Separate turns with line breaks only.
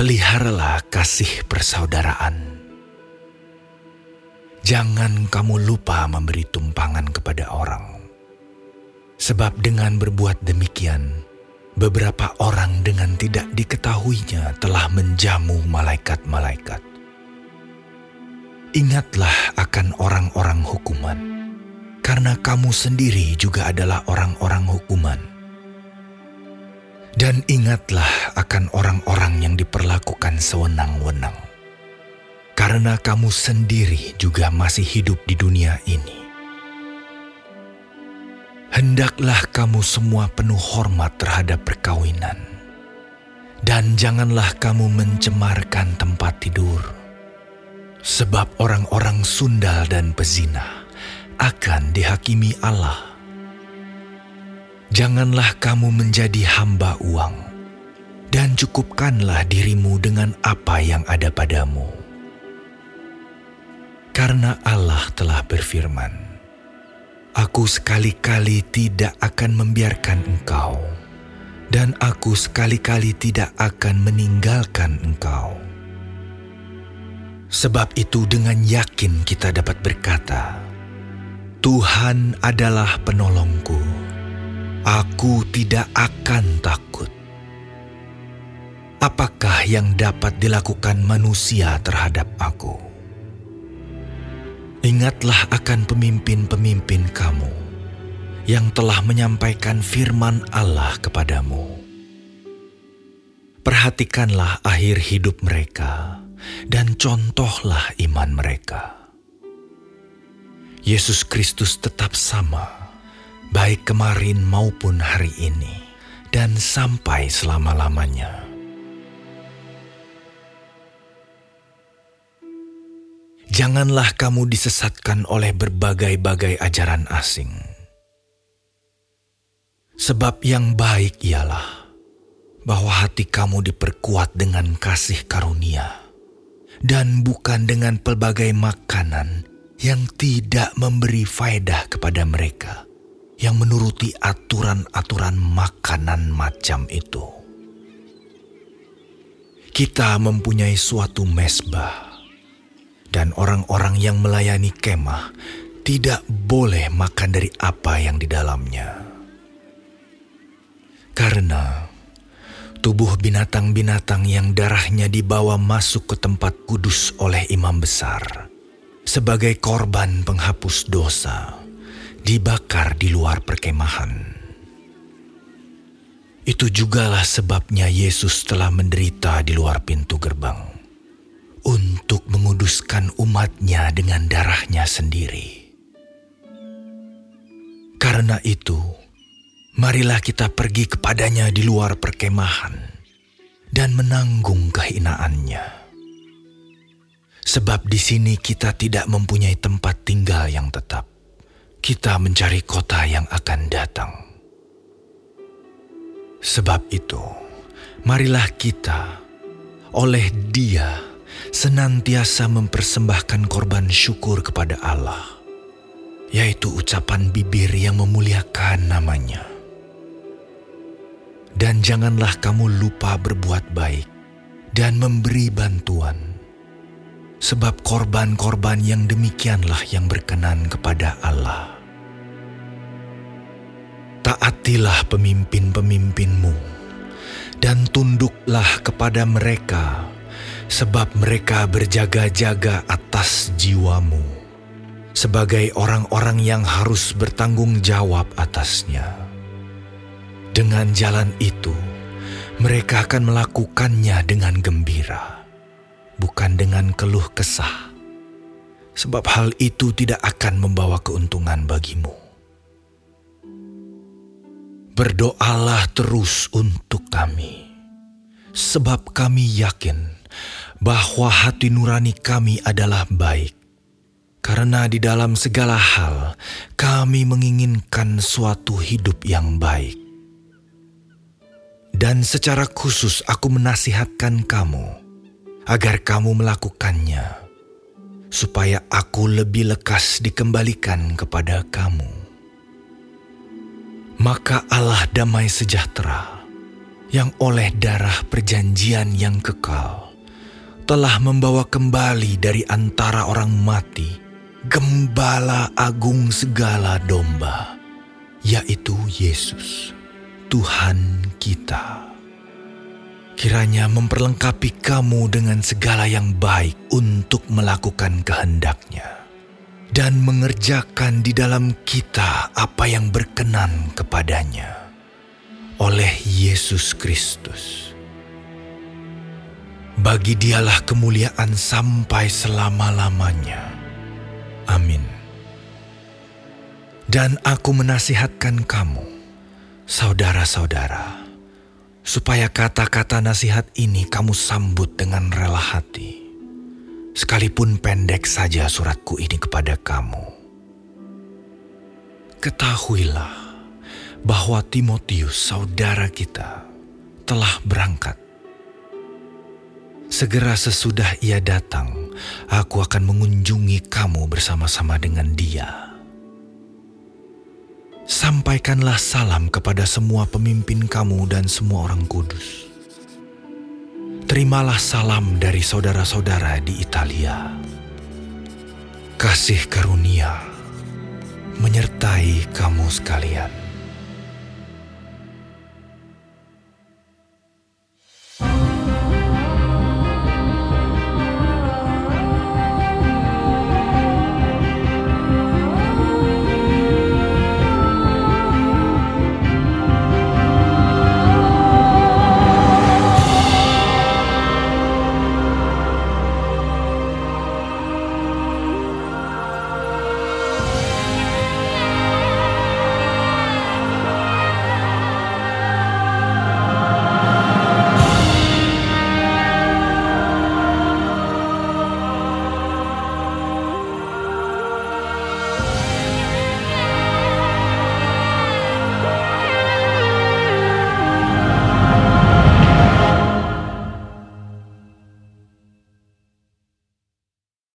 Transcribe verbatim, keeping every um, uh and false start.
Peliharalah kasih persaudaraan. Jangan kamu lupa memberi tumpangan kepada orang. Sebab dengan berbuat demikian, beberapa orang dengan tidak diketahuinya telah menjamu malaikat-malaikat. Ingatlah akan orang-orang hukuman, karena kamu sendiri juga adalah orang-orang hukuman. Dan ingatlah akan orang-orang yang diperlakukan sewenang-wenang, karena kamu sendiri juga masih hidup di dunia ini. Hendaklah kamu semua penuh hormat terhadap perkawinan, dan janganlah kamu mencemarkan tempat tidur, sebab orang-orang sundal dan pezina akan dihakimi Allah. Janganlah kamu menjadi hamba uang, dan cukupkanlah dirimu dengan apa yang ada padamu. Karena Allah telah berfirman, Aku sekali-kali tidak akan membiarkan engkau, dan aku sekali-kali tidak akan meninggalkan engkau. Sebab itu dengan yakin kita dapat berkata, Tuhan adalah penolongku. Aku tidak akan takut. Apakah yang dapat dilakukan manusia terhadap aku? Ingatlah akan pemimpin-pemimpin kamu yang telah menyampaikan firman Allah kepadamu. Perhatikanlah akhir hidup mereka dan contohlah iman mereka. Yesus Kristus tetap sama, baik kemarin maupun hari ini, dan sampai selama-lamanya. Janganlah kamu disesatkan oleh berbagai-bagai ajaran asing. Sebab yang baik ialah bahwa hati kamu diperkuat dengan kasih karunia, dan bukan dengan pelbagai makanan yang tidak memberi faedah kepada mereka yang menuruti aturan-aturan makanan macam itu. Kita mempunyai suatu mezbah, dan orang-orang yang melayani kemah tidak boleh makan dari apa yang di dalamnya. Karena tubuh binatang-binatang yang darahnya dibawa masuk ke tempat kudus oleh imam besar sebagai korban penghapus dosa, dibakar di luar perkemahan. Itu jugalah sebabnya Yesus telah menderita di luar pintu gerbang, untuk menguduskan umatnya dengan darahnya sendiri. Karena itu, marilah kita pergi kepadanya di luar perkemahan dan menanggung kehinaannya. Sebab di sini kita tidak mempunyai tempat tinggal yang tetap. Kita mencari kota yang akan datang. Sebab itu, marilah kita oleh Dia senantiasa mempersembahkan korban syukur kepada Allah, yaitu ucapan bibir yang memuliakan namanya. Dan janganlah kamu lupa berbuat baik dan memberi bantuan, sebab korban-korban yang demikianlah yang berkenan kepada Allah. Taatilah pemimpin-pemimpinmu, dan tunduklah kepada mereka, sebab mereka berjaga-jaga atas jiwamu, sebagai orang-orang yang harus bertanggung jawab atasnya. Dengan jalan itu, mereka akan melakukannya dengan gembira, bukan dengan keluh kesah, sebab hal itu tidak akan membawa keuntungan bagimu. Berdoalah terus untuk kami, sebab kami yakin bahwa hati nurani kami adalah baik, karena di dalam segala hal kami menginginkan suatu hidup yang baik. Dan secara khusus aku menasihatkan kamu, agar kamu melakukannya, supaya aku lebih lekas dikembalikan kepada kamu. Maka Allah damai sejahtera yang oleh darah perjanjian yang kekal telah membawa kembali dari antara orang mati Gembala agung segala domba, yaitu Yesus, Tuhan kita. Kiranya memperlengkapi kamu dengan segala yang baik untuk melakukan kehendak-Nya dan mengerjakan di dalam kita apa yang berkenan kepadanya oleh Yesus Kristus. Bagi Dialah kemuliaan sampai selama-lamanya. Amin. Dan aku menasihatkan kamu, saudara-saudara, supaya kata-kata nasihat ini kamu sambut dengan rela hati, sekalipun pendek saja suratku ini kepada kamu. Ketahuilah bahwa Timotius, saudara kita, telah berangkat. Segera sesudah ia datang, aku akan mengunjungi kamu bersama-sama dengan dia. Sampaikanlah salam kepada semua pemimpin kamu dan semua orang kudus. Terimalah salam dari saudara-saudara di Italia. Kasih karunia menyertai kamu sekalian.